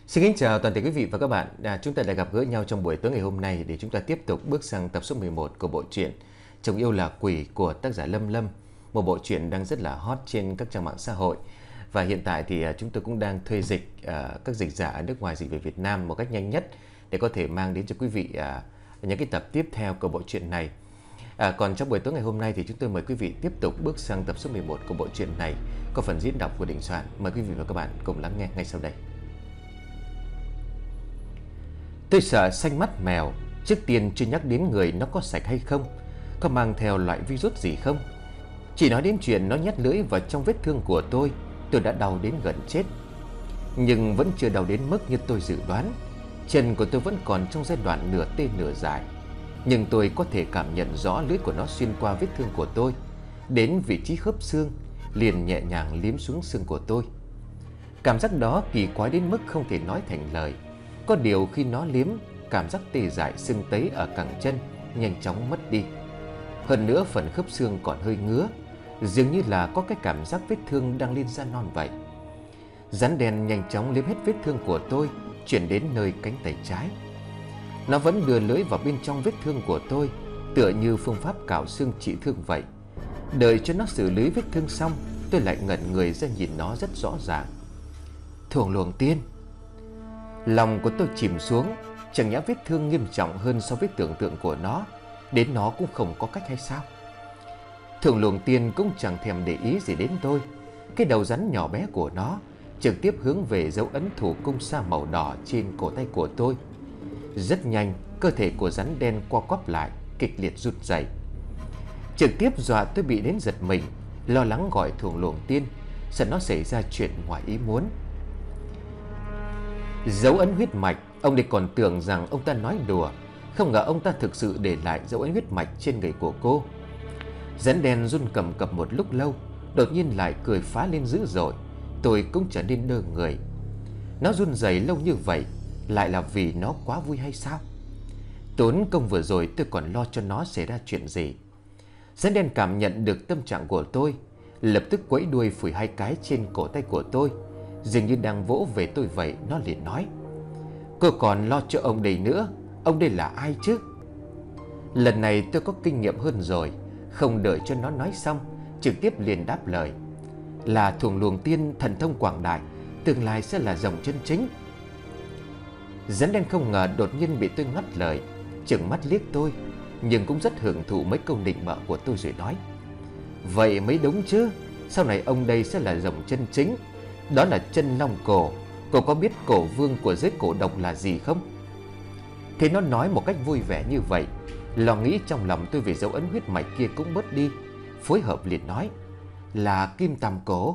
Xin kính chào toàn thể quý vị và các bạn. Chúng ta đã gặp gỡ nhau trong buổi tối ngày hôm nay để chúng ta tiếp tục bước sang tập số 11 của bộ truyện Chồng yêu là quỷ của tác giả Lâm Lâm. Một bộ truyện đang rất là hot trên các trang mạng xã hội. Và hiện tại thì chúng tôi cũng đang thuê dịch các dịch giả ở nước ngoài dịch về Việt Nam một cách nhanh nhất để có thể mang đến cho quý vị những cái tập tiếp theo của bộ truyện này. Còn trong buổi tối ngày hôm nay thì chúng tôi mời quý vị tiếp tục bước sang tập số 11 của bộ truyện này, có phần diễn đọc của Đình Soạn. Mời quý vị và các bạn cùng lắng nghe ngay sau đây. Tôi sợ xanh mắt mèo. Trước tiên chưa nhắc đến người nó có sạch hay không, có mang theo loại virus gì không. Chỉ nói đến chuyện nó nhét lưỡi vào trong vết thương của tôi đã đau đến gần chết. Nhưng vẫn chưa đau đến mức như tôi dự đoán. Chân của tôi vẫn còn trong giai đoạn nửa tê nửa dại, nhưng tôi có thể cảm nhận rõ lưỡi của nó xuyên qua vết thương của tôi đến vị trí khớp xương, liền nhẹ nhàng liếm xuống xương của tôi. Cảm giác đó kỳ quái đến mức không thể nói thành lời. Có điều khi nó liếm, cảm giác tê dại sưng tấy ở cẳng chân nhanh chóng mất đi. Hơn nữa phần khớp xương còn hơi ngứa, dường như là có cái cảm giác vết thương đang lên da non vậy. Rắn đen nhanh chóng liếm hết vết thương của tôi, chuyển đến nơi cánh tay trái. Nó vẫn đưa lưỡi vào bên trong vết thương của tôi, tựa như phương pháp cạo xương trị thương vậy. Đợi cho nó xử lý vết thương xong, tôi lại ngẩn người ra nhìn nó rất rõ ràng. Thuồng luồng tiên. Lòng của tôi chìm xuống. Chẳng nhẽ vết thương nghiêm trọng hơn so với tưởng tượng của nó, đến nó cũng không có cách hay sao? Thuồng luồng tiên cũng chẳng thèm để ý gì đến tôi. Cái đầu rắn nhỏ bé của nó trực tiếp hướng về dấu ấn thủ cung sa màu đỏ trên cổ tay của tôi. Rất nhanh, cơ thể của rắn đen co quắp lại, kịch liệt run rẩy, trực tiếp dọa tôi bị đến giật mình, lo lắng gọi thuồng luồng tiên, sợ nó xảy ra chuyện ngoài ý muốn. Dấu ấn huyết mạch, ông đây còn tưởng rằng ông ta nói đùa, không ngờ ông ta thực sự để lại dấu ấn huyết mạch trên người của cô. Rắn đen run cầm cập một lúc lâu, đột nhiên lại cười phá lên dữ dội. Tôi cũng trở nên đơ người. Nó run rẩy lâu như vậy lại là vì nó quá vui hay sao? Tốn công vừa rồi tôi còn lo cho nó xảy ra chuyện gì. Rắn đen cảm nhận được tâm trạng của tôi, lập tức quẫy đuôi phủi hai cái trên cổ tay của tôi, dường như đang vỗ về tôi vậy. Nó liền nói: Cô còn lo cho ông đây nữa, ông đây là ai chứ? Lần này tôi có kinh nghiệm hơn rồi, không đợi cho nó nói xong, trực tiếp liền đáp lời: Là thuồng luồng tiên, thần thông quảng đại, tương lai sẽ là dòng chân chính. Rắn đen không ngờ đột nhiên bị tôi ngắt lời, trừng mắt liếc tôi, nhưng cũng rất hưởng thụ mấy câu nịnh bợ của tôi rồi nói: Vậy mới đúng chứ, sau này ông đây sẽ là dòng chân chính. Đó là chân long cổ. Cô có biết cổ vương của giới cổ độc là gì không? Thế nó nói một cách vui vẻ như vậy, lo nghĩ trong lòng tôi về dấu ấn huyết mạch kia cũng bớt đi, phối hợp liền nói: Là kim tằm cổ.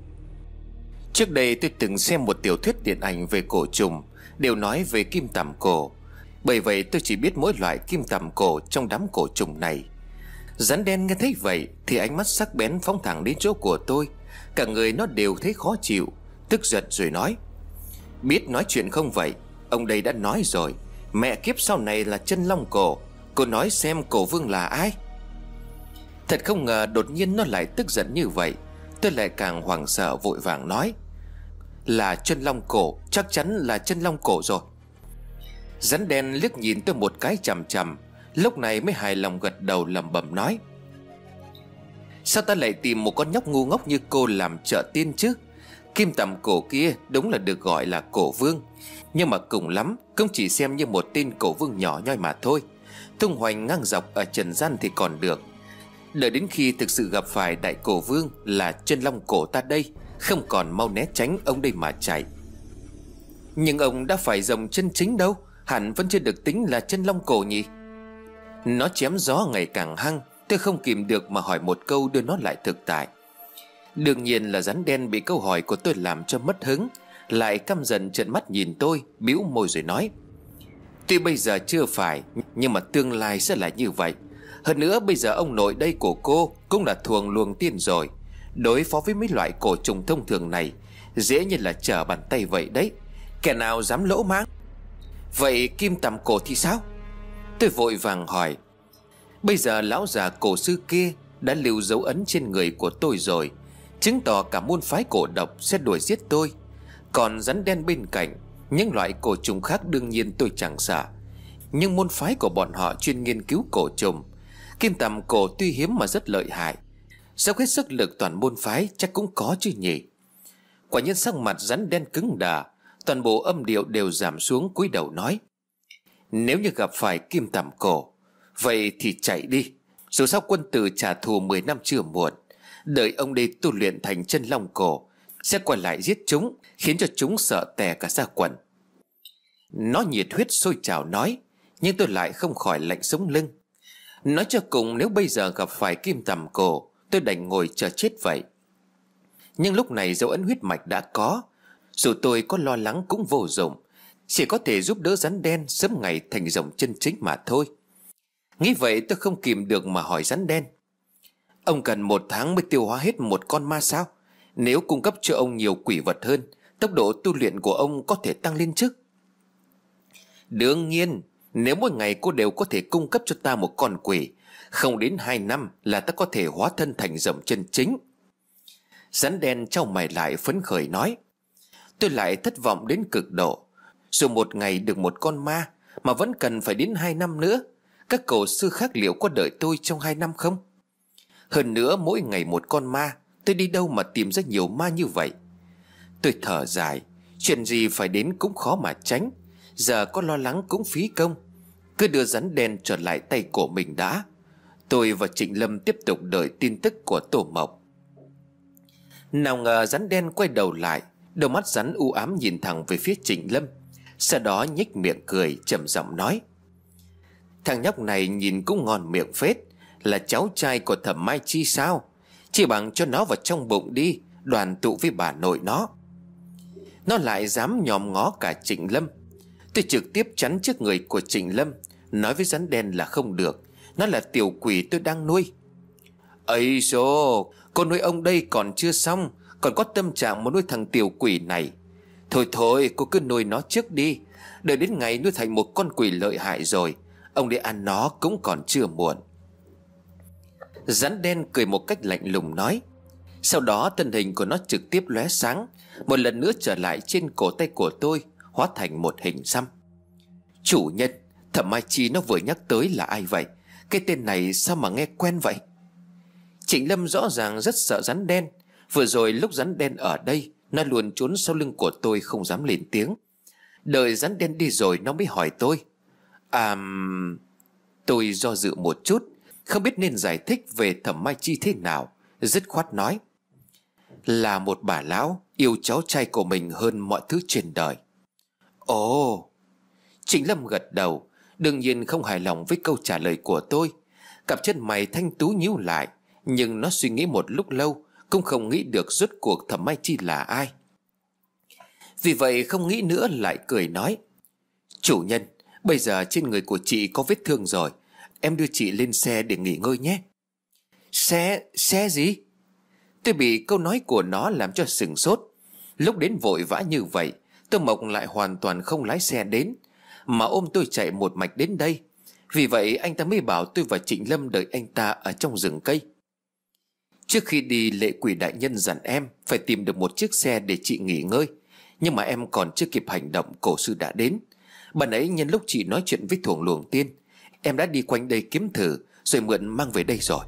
Trước đây tôi từng xem một tiểu thuyết điện ảnh về cổ trùng, đều nói về kim tằm cổ. Bởi vậy tôi chỉ biết mỗi loại kim tằm cổ trong đám cổ trùng này. Rắn đen nghe thấy vậy thì ánh mắt sắc bén phóng thẳng đến chỗ của tôi. Cả người nó đều thấy khó chịu, tức giận rồi nói: Biết nói chuyện không vậy? Ông đây đã nói rồi, mẹ kiếp sau này là chân long cổ. Cô nói xem cổ vương là ai? Thật không ngờ đột nhiên nó lại tức giận như vậy. Tôi lại càng hoảng sợ, vội vàng nói: Là chân long cổ, chắc chắn là chân long cổ rồi. Rắn đen liếc nhìn tôi một cái chằm chằm, lúc này mới hài lòng gật đầu lẩm bẩm nói: Sao ta lại tìm một con nhóc ngu ngốc như cô làm trợ tiên chứ? Kim tằm cổ kia đúng là được gọi là cổ vương, nhưng mà cùng lắm cũng chỉ xem như một tên cổ vương nhỏ nhoi mà thôi. Tung hoành ngang dọc ở trần gian thì còn được, đợi đến khi thực sự gặp phải đại cổ vương là chân long cổ ta đây, không còn mau né tránh ông đây mà chạy. Nhưng ông đã phải dòng chân chính đâu, hẳn vẫn chưa được tính là chân long cổ nhỉ? Nó chém gió ngày càng hăng, tôi không kìm được mà hỏi một câu đưa nó lại thực tại. Đương nhiên là rắn đen bị câu hỏi của tôi làm cho mất hứng, lại căm giận trợn mắt nhìn tôi, bĩu môi rồi nói: Tuy bây giờ chưa phải, nhưng mà tương lai sẽ là như vậy. Hơn nữa bây giờ ông nội đây của cô cũng là thuồng luồng tiên rồi. Đối phó với mấy loại cổ trùng thông thường này dễ như là trở bàn tay vậy đấy. Kẻ nào dám lỗ mãng? Vậy kim tằm cổ thì sao? Tôi vội vàng hỏi. Bây giờ lão già cổ sư kia đã lưu dấu ấn trên người của tôi rồi, chứng tỏ cả môn phái cổ độc sẽ đuổi giết tôi. Còn rắn đen bên cạnh Những loại cổ trùng khác đương nhiên tôi chẳng sợ, nhưng môn phái của bọn họ chuyên nghiên cứu cổ trùng. Kim tằm cổ tuy hiếm mà rất lợi hại, dốc hết sức lực toàn môn phái chắc cũng có chứ nhỉ. Quả nhiên sắc mặt rắn đen cứng đờ, toàn bộ âm điệu đều giảm xuống, cúi đầu nói: Nếu như gặp phải kim tằm cổ, vậy thì chạy đi. Dù sao quân tử trả thù 10 năm chưa muộn. Đợi ông đây tu luyện thành chân long cổ, sẽ quay lại giết chúng, khiến cho chúng sợ tè cả ra quần. Nó nhiệt huyết sôi trào nói, nhưng tôi lại không khỏi lạnh sống lưng. Nói cho cùng, nếu bây giờ gặp phải kim tằm cổ, tôi đành ngồi chờ chết vậy. Nhưng lúc này dấu ấn huyết mạch đã có, dù tôi có lo lắng cũng vô dụng, chỉ có thể giúp đỡ rắn đen sớm ngày thành rồng chân chính mà thôi. Nghĩ vậy tôi không kìm được mà hỏi rắn đen: Ông cần 1 tháng mới tiêu hóa hết một con ma sao? Nếu cung cấp cho ông nhiều quỷ vật hơn, tốc độ tu luyện của ông có thể tăng lên chứ? Đương nhiên, nếu mỗi ngày cô đều có thể cung cấp cho ta một con quỷ, không đến 2 năm là ta có thể hóa thân thành rồng chân chính. Rắn đen chau mày lại phấn khởi nói: Tôi lại thất vọng đến cực độ. Dù một ngày được một con ma mà vẫn cần phải đến 2 năm nữa. Các cổ sư khác liệu có đợi tôi trong 2 năm không? Hơn nữa mỗi ngày một con ma, tôi đi đâu mà tìm ra nhiều ma như vậy? Tôi thở dài, chuyện gì phải đến cũng khó mà tránh, giờ có lo lắng cũng phí công. Cứ đưa rắn đen trở lại tay của mình đã. Tôi và Trịnh Lâm tiếp tục đợi tin tức của Tô Mộc. Nào ngờ rắn đen quay đầu lại, đôi mắt rắn u ám nhìn thẳng về phía Trịnh Lâm, sau đó nhếch miệng cười trầm giọng nói: Thằng nhóc này nhìn cũng ngon miệng phết, là cháu trai của Thẩm Mai Chi sao? Chỉ bằng cho nó vào trong bụng đi, đoàn tụ với bà nội nó. Nó lại dám nhòm ngó cả Trịnh Lâm. Tôi trực tiếp chắn trước người của Trịnh Lâm, nói với rắn đen là không được, nó là tiểu quỷ tôi đang nuôi. Ấy dô, con nuôi ông đây còn chưa xong, còn có tâm trạng muốn nuôi thằng tiểu quỷ này. Thôi thôi, cô cứ nuôi nó trước đi, đợi đến ngày nuôi thành một con quỷ lợi hại rồi, ông đi ăn nó cũng còn chưa muộn. Rắn đen cười một cách lạnh lùng nói. Sau đó thân hình của nó trực tiếp lóe sáng, một lần nữa trở lại trên cổ tay của tôi, hóa thành một hình xăm. Chủ nhân, Thẩm Mai Chi nó vừa nhắc tới là ai vậy? Cái tên này sao mà nghe quen vậy? Trịnh Lâm rõ ràng rất sợ rắn đen. Vừa rồi lúc rắn đen ở đây, nó luôn trốn sau lưng của tôi không dám lên tiếng. Đợi rắn đen đi rồi nó mới hỏi tôi. Tôi do dự một chút, không biết nên giải thích về Thẩm Mai Chi thế nào, dứt khoát nói: Là một bà lão yêu cháu trai của mình hơn mọi thứ trên đời. Ồ! Trịnh Lâm gật đầu, đương nhiên không hài lòng với câu trả lời của tôi. Cặp chân mày thanh tú nhíu lại, nhưng nó suy nghĩ một lúc lâu cũng không nghĩ được rốt cuộc Thẩm Mai Chi là ai. Vì vậy không nghĩ nữa lại cười nói: Chủ nhân, bây giờ trên người của chị có vết thương rồi, em đưa chị lên xe để nghỉ ngơi nhé. Xe gì? Tôi bị câu nói của nó làm cho sửng sốt. Lúc đến vội vã như vậy, Tô Mộc lại hoàn toàn không lái xe đến, mà ôm tôi chạy một mạch đến đây. Vì vậy anh ta mới bảo tôi và Trịnh Lâm đợi anh ta ở trong rừng cây. Trước khi đi, lệ quỷ đại nhân dặn em phải tìm được một chiếc xe để chị nghỉ ngơi. Nhưng mà em còn chưa kịp hành động, cổ sư đã đến. Bạn ấy nhân lúc chị nói chuyện với Thuồng Luồng Tiên, em đã đi quanh đây kiếm thử, rồi mượn mang về đây rồi.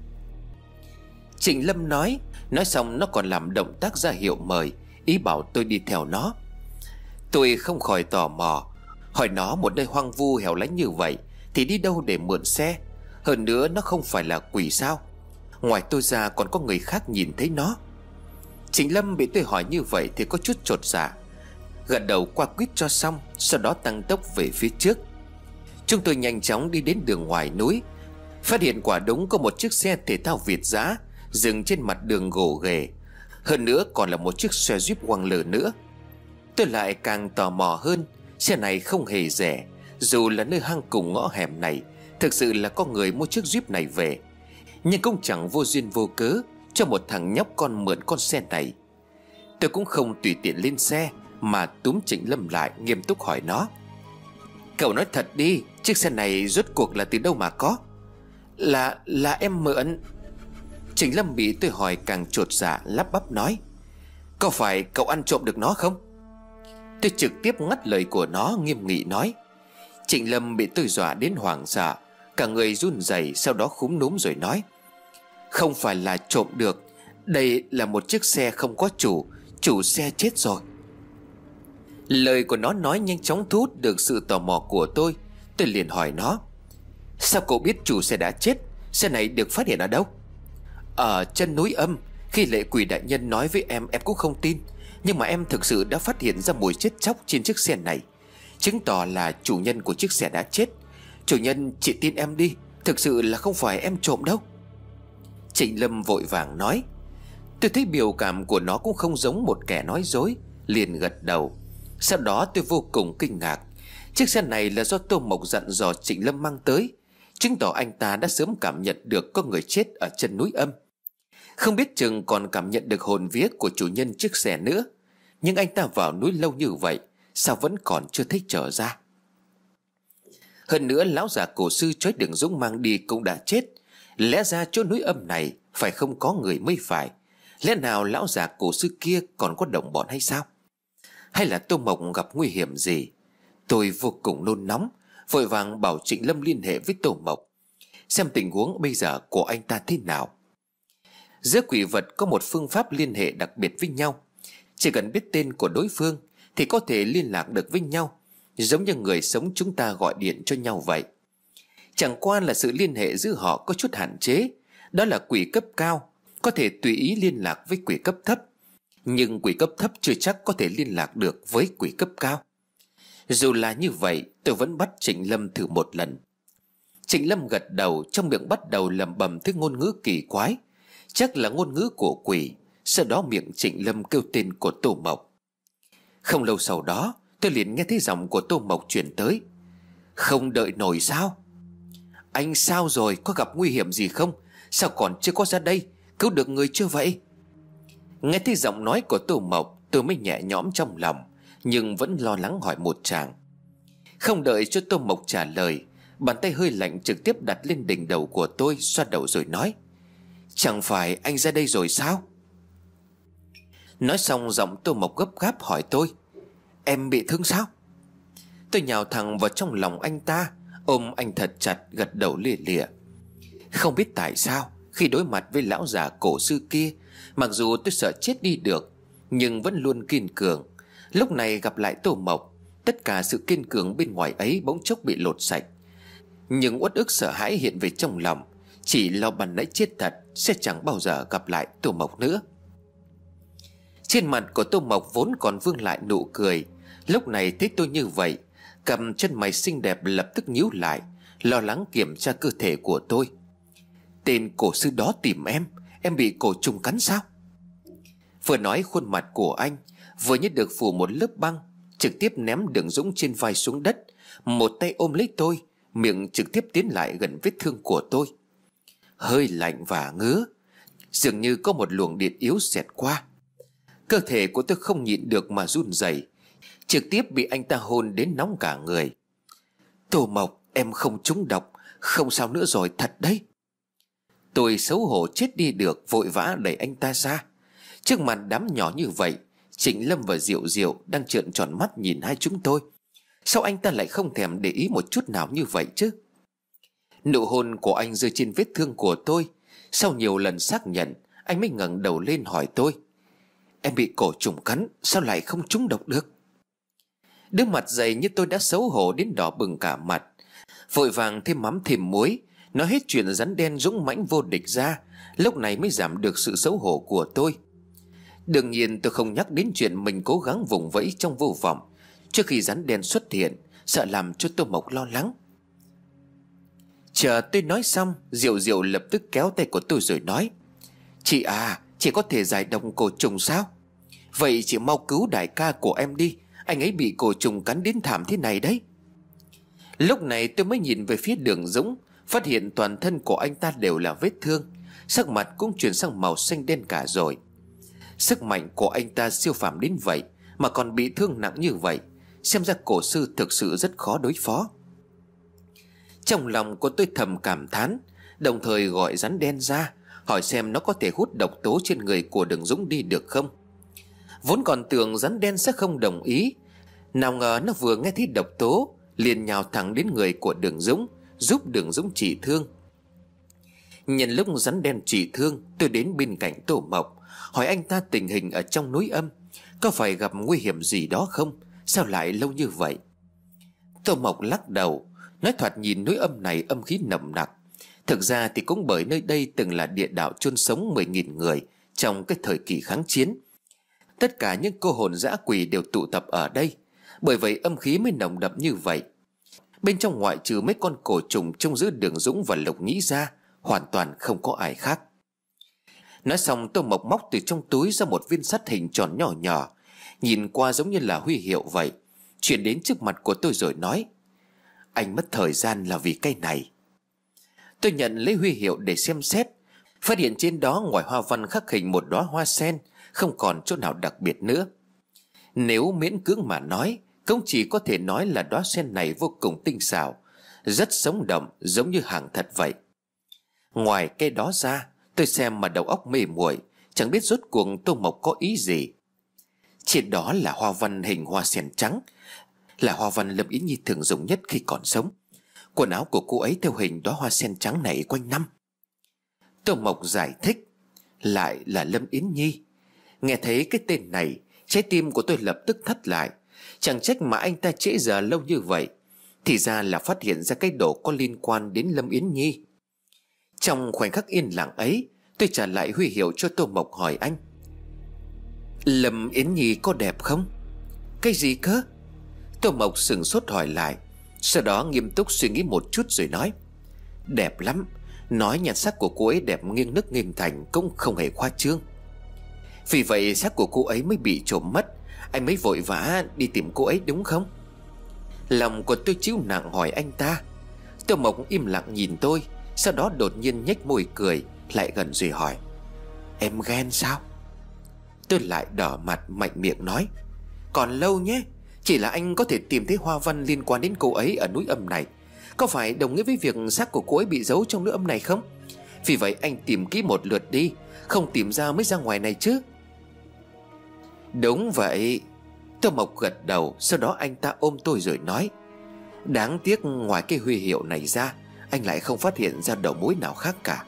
Trịnh Lâm nói xong nó còn làm động tác ra hiệu mời, ý bảo tôi đi theo nó. Tôi không khỏi tò mò, hỏi nó một nơi hoang vu hẻo lánh như vậy thì đi đâu để mượn xe. Hơn nữa nó không phải là quỷ sao? Ngoài tôi ra còn có người khác nhìn thấy nó. Trịnh Lâm bị tôi hỏi như vậy thì có chút chột dạ, gật đầu qua quýt cho xong, sau đó tăng tốc về phía trước. Chúng tôi nhanh chóng đi đến đường ngoài núi, phát hiện quả đúng có một chiếc xe thể thao Việt dã dừng trên mặt đường gồ ghề. Hơn nữa còn là một chiếc xe Jeep Wrangler nữa. Tôi lại càng tò mò hơn. Xe này không hề rẻ, dù là nơi hang cùng ngõ hẻm này, thực sự là có người mua chiếc Jeep này về, nhưng cũng chẳng vô duyên vô cớ cho một thằng nhóc con mượn con xe này. Tôi cũng không tùy tiện lên xe, mà túm Trịnh Lâm lại, nghiêm túc hỏi nó: Cậu nói thật đi, chiếc xe này rốt cuộc là từ đâu mà có? Là em mượn. Trịnh Lâm bị tôi hỏi càng chột dạ, lắp bắp nói: Có phải cậu ăn trộm được nó không? Tôi trực tiếp ngắt lời của nó, nghiêm nghị nói: Trịnh Lâm bị tôi dọa đến hoảng sợ, cả người run rẩy, sau đó cúm núm rồi nói: Không phải là trộm được, đây là một chiếc xe không có chủ, chủ xe chết rồi. Lời của nó nói nhanh chóng thu hút được sự tò mò của tôi. Tôi liền hỏi nó: Sao cậu biết chủ xe đã chết? Xe này được phát hiện ở đâu? Ở chân núi Âm. Khi lệ quỷ đại nhân nói với em cũng không tin, nhưng mà em thực sự đã phát hiện ra mùi chết chóc trên chiếc xe này, chứng tỏ là chủ nhân của chiếc xe đã chết. Chủ nhân, chị tin em đi, thực sự là không phải em trộm đâu. Trịnh Lâm vội vàng nói. Tôi thấy biểu cảm của nó cũng không giống một kẻ nói dối, liền gật đầu. Sau đó tôi vô cùng kinh ngạc. Chiếc xe này là do Tô Mộc dặn dò Trịnh Lâm mang tới, chứng tỏ anh ta đã sớm cảm nhận được có người chết ở chân núi Âm. Không biết chừng còn cảm nhận được hồn vía của chủ nhân chiếc xe nữa. Nhưng anh ta vào núi lâu như vậy, sao vẫn còn chưa thấy trở ra? Hơn nữa lão già cổ sư Chói Đường Dũng mang đi cũng đã chết. Lẽ ra chỗ núi Âm này phải không có người mới phải. Lẽ nào lão già cổ sư kia còn có đồng bọn hay sao? Hay là Tô Mộc gặp nguy hiểm gì? Tôi vô cùng nôn nóng, vội vàng bảo Trịnh Lâm liên hệ với Tô Mộc, xem tình huống bây giờ của anh ta thế nào. Giữa quỷ vật có một phương pháp liên hệ đặc biệt với nhau. Chỉ cần biết tên của đối phương thì có thể liên lạc được với nhau, giống như người sống chúng ta gọi điện cho nhau vậy. Chẳng qua là sự liên hệ giữa họ có chút hạn chế. Đó là quỷ cấp cao có thể tùy ý liên lạc với quỷ cấp thấp, nhưng quỷ cấp thấp chưa chắc có thể liên lạc được với quỷ cấp cao. Dù là như vậy, tôi vẫn bắt Trịnh Lâm thử một lần. Trịnh Lâm gật đầu, trong miệng bắt đầu lẩm bẩm thứ ngôn ngữ kỳ quái, chắc là ngôn ngữ của quỷ. Sau đó miệng Trịnh Lâm kêu tên của Tô Mộc. Không lâu sau đó, tôi liền nghe thấy giọng của Tô Mộc truyền tới. Không đợi nổi sao? Anh sao rồi, có gặp nguy hiểm gì không? Sao còn chưa có ra đây? Cứu được người chưa vậy? Nghe thấy giọng nói của Tô Mộc, tôi mới nhẹ nhõm trong lòng, nhưng vẫn lo lắng hỏi một tràng. Không đợi cho Tô Mộc trả lời, bàn tay hơi lạnh trực tiếp đặt lên đỉnh đầu của tôi, xoa đầu rồi nói: Chẳng phải anh ra đây rồi sao? Nói xong giọng Tô Mộc gấp gáp hỏi tôi: Em bị thương sao? Tôi nhào thẳng vào trong lòng anh ta, ôm anh thật chặt, gật đầu lìa lịa. Không biết tại sao khi đối mặt với lão già cổ sư kia, mặc dù tôi sợ chết đi được, nhưng vẫn luôn kiên cường. Lúc này gặp lại Tô Mộc, tất cả sự kiên cường bên ngoài ấy bỗng chốc bị lột sạch. Nhưng uất ức sợ hãi hiện về trong lòng, chỉ lo ban nãy chết thật sẽ chẳng bao giờ gặp lại Tô Mộc nữa. Trên mặt của Tô Mộc vốn còn vương lại nụ cười, lúc này thấy tôi như vậy, cầm chân mày xinh đẹp lập tức nhíu lại, lo lắng kiểm tra cơ thể của tôi. Tên cổ sư đó tìm em bị cổ trùng cắn sao? Vừa nói khuôn mặt của anh vừa như được phủ một lớp băng, trực tiếp ném Đường Dũng trên vai xuống đất, một tay ôm lấy tôi, miệng trực tiếp tiến lại gần vết thương của tôi. Hơi lạnh và ngứa, dường như có một luồng điện yếu xẹt qua. Cơ thể của tôi không nhịn được mà run rẩy, trực tiếp bị anh ta hôn đến nóng cả người. Tô Mộc, em không trúng độc, không sao nữa rồi thật đấy. Tôi xấu hổ chết đi được, vội vã đẩy anh ta ra. Trước mặt đám nhỏ như vậy, Trịnh Lâm và Diệu Diệu đang trợn tròn mắt nhìn hai chúng tôi. Sao anh ta lại không thèm để ý một chút nào như vậy chứ? Nụ hôn của anh rơi trên vết thương của tôi. Sau nhiều lần xác nhận, anh mới ngẩng đầu lên hỏi tôi: Em bị cổ trùng cắn, sao lại không trúng độc được? Đứa mặt dày như tôi đã xấu hổ đến đỏ bừng cả mặt, vội vàng thêm mắm thêm muối, nói hết chuyện rắn đen dũng mãnh vô địch ra. Lúc này mới giảm được sự xấu hổ của tôi. Đương nhiên tôi không nhắc đến chuyện mình cố gắng vùng vẫy trong vô vọng trước khi rắn đen xuất hiện, sợ làm cho Tô Mộc lo lắng. Chờ tôi nói xong, Diệu Diệu lập tức kéo tay của tôi rồi nói: Chị à, chị có thể giải độc cổ trùng sao? Vậy chị mau cứu đại ca của em đi, anh ấy bị cổ trùng cắn đến thảm thế này đấy. Lúc này tôi mới nhìn về phía Đường Dũng, phát hiện toàn thân của anh ta đều là vết thương, sắc mặt cũng chuyển sang màu xanh đen cả rồi. Sức mạnh của anh ta siêu phàm đến vậy mà còn bị thương nặng như vậy, xem ra cổ sư thực sự rất khó đối phó. Trong lòng của tôi thầm cảm thán, đồng thời gọi rắn đen ra, hỏi xem nó có thể hút độc tố trên người của Đường Dũng đi được không. Vốn còn tưởng rắn đen sẽ không đồng ý, Nào ngờ nó vừa nghe thấy độc tố liền nhào thẳng đến người của Đường Dũng, giúp Đường Dũng trị thương. Nhân lúc rắn đen trị thương, tôi đến bên cạnh Tô Mộc, hỏi anh ta tình hình ở trong núi âm, có phải gặp nguy hiểm gì đó không, sao lại lâu như vậy. Tô Mộc lắc đầu, nói thoạt nhìn núi âm này âm khí nồng nặc. Thực ra thì cũng bởi nơi đây từng là địa đạo chôn sống 10.000 người trong cái thời kỳ kháng chiến. Tất cả những cô hồn dã quỷ đều tụ tập ở đây, bởi vậy âm khí mới nồng đậm như vậy. Bên trong ngoại trừ mấy con cổ trùng trông giữ Đường Dũng và Lục Nhĩ ra, hoàn toàn không có ai khác. Nói xong, Tô Mộc móc từ trong túi ra một viên sắt hình tròn nhỏ nhỏ, nhìn qua giống như là huy hiệu vậy, chuyển đến trước mặt của tôi rồi nói: Anh mất thời gian là vì cái này. Tôi nhận lấy huy hiệu để xem xét, phát hiện trên đó ngoài hoa văn khắc hình một đóa hoa sen, không còn chỗ nào đặc biệt nữa. Nếu miễn cưỡng mà nói, cũng chỉ có thể nói là đóa sen này vô cùng tinh xảo, rất sống động, giống như hàng thật vậy. Ngoài cái đó ra, tôi xem mà đầu óc mê muội, chẳng biết rốt cuộc Tô Mộc có ý gì. Trên đó là hoa văn hình hoa sen trắng, là hoa văn Lâm Yến Nhi thường dùng nhất khi còn sống. Quần áo của cô ấy theo hình đóa hoa sen trắng này quanh năm. Tô Mộc giải thích: Lại là Lâm Yến Nhi. Nghe thấy cái tên này, trái tim của tôi lập tức thắt lại. Chẳng trách mà anh ta trễ giờ lâu như vậy, thì ra là phát hiện ra cái đồ có liên quan đến Lâm Yến Nhi. Trong khoảnh khắc yên lặng ấy, tôi trả lại huy hiệu cho Tô Mộc, hỏi anh: Lâm Yến Nhi có đẹp không? Cái gì cơ? Tô Mộc sửng sốt hỏi lại, sau đó nghiêm túc suy nghĩ một chút rồi nói: Đẹp lắm. Nói nhan sắc của cô ấy đẹp nghiêng nước nghiêng thành cũng không hề khoa trương. Vì vậy xác của cô ấy mới bị trộm mất, anh mới vội vã đi tìm cô ấy đúng không? Lòng của tôi chịu nặng hỏi anh ta. Tô Mộc im lặng nhìn tôi, sau đó đột nhiên nhếch môi cười, lại gần rồi hỏi: Em ghen sao? Tôi lại đỏ mặt mạnh miệng nói: Còn lâu nhé. Chỉ là anh có thể tìm thấy hoa văn liên quan đến cô ấy ở núi âm này, có phải đồng nghĩa với việc xác của cô ấy bị giấu trong núi âm này không? Vì vậy anh tìm kỹ một lượt đi, không tìm ra mới ra ngoài này chứ. Đúng vậy. Tô Mộc gật đầu, sau đó anh ta ôm tôi rồi nói: Đáng tiếc ngoài cái huy hiệu này ra, anh lại không phát hiện ra đầu mối nào khác cả.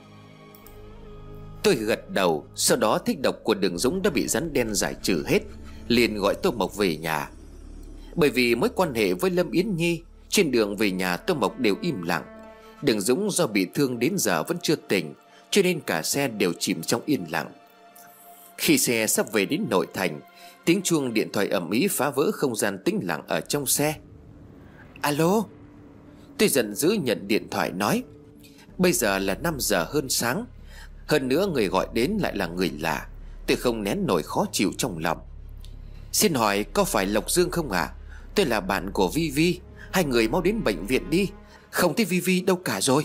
Tôi gật đầu, sau đó thích độc của Đường Dũng đã bị rắn đen giải trừ hết, liền gọi Tô Mộc về nhà. Bởi vì mối quan hệ với Lâm Yến Nhi, trên đường về nhà Tô Mộc đều im lặng. Đường Dũng do bị thương đến giờ vẫn chưa tỉnh, cho nên cả xe đều chìm trong yên lặng. Khi xe sắp về đến nội thành, tiếng chuông điện thoại ầm ĩ phá vỡ không gian tĩnh lặng ở trong xe. Alo. Tôi giận dữ nhận điện thoại nói: Bây giờ là 5 giờ hơn sáng, hơn nữa người gọi đến lại là người lạ. Tôi không nén nổi khó chịu trong lòng. Xin hỏi có phải Lộc Dương không ạ? Tôi là bạn của Vi Vi, hai người mau đến bệnh viện đi, không thấy Vi Vi đâu cả rồi.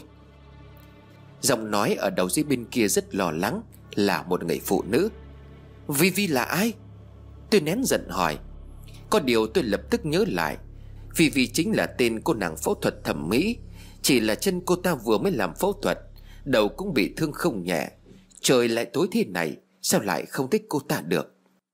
Giọng nói ở đầu dây bên kia rất lo lắng, là một người phụ nữ. Vi Vi là ai? Tôi nén giận hỏi. Có điều tôi lập tức nhớ lại, Vi Vi chính là tên cô nàng phẫu thuật thẩm mỹ. Chỉ là chân cô ta vừa mới làm phẫu thuật, đầu cũng bị thương không nhẹ. Trời lại tối thế này, sao lại không thích cô ta được?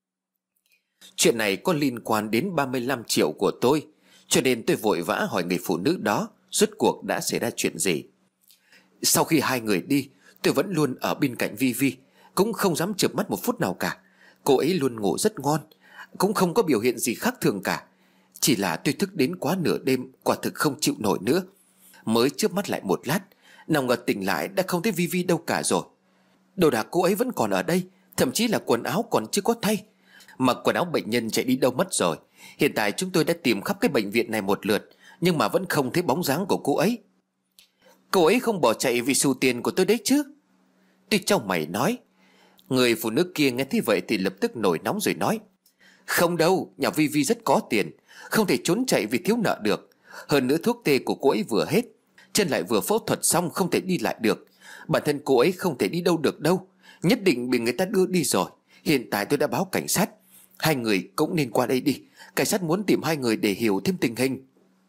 Chuyện này có liên quan đến 35 triệu của tôi, cho nên tôi vội vã hỏi người phụ nữ đó rốt cuộc đã xảy ra chuyện gì. Sau khi hai người đi, tôi vẫn luôn ở bên cạnh Vi Vi, cũng không dám chợp mắt một phút nào cả. Cô ấy luôn ngủ rất ngon, cũng không có biểu hiện gì khác thường cả. Chỉ là tôi thức đến quá nửa đêm, quả thực không chịu nổi nữa. Mới chớp mắt lại một lát, nào ngờ tỉnh lại đã không thấy Vi Vi đâu cả rồi. Đồ đạc cô ấy vẫn còn ở đây, thậm chí là quần áo còn chưa có thay. Mặc quần áo bệnh nhân chạy đi đâu mất rồi. Hiện tại chúng tôi đã tìm khắp cái bệnh viện này một lượt, nhưng mà vẫn không thấy bóng dáng của cô ấy. Cô ấy không bỏ chạy vì xù tiền của tôi đấy chứ? Tôi chau mày nói. Người phụ nữ kia nghe thấy vậy thì lập tức nổi nóng rồi nói: Không đâu, nhà Vi Vi rất có tiền, không thể trốn chạy vì thiếu nợ được. Hơn nữa thuốc tê của cô ấy vừa hết, chân lại vừa phẫu thuật xong không thể đi lại được. Bản thân cô ấy không thể đi đâu được đâu, nhất định bị người ta đưa đi rồi. Hiện tại tôi đã báo cảnh sát, hai người cũng nên qua đây đi. Cảnh sát muốn tìm hai người để hiểu thêm tình hình.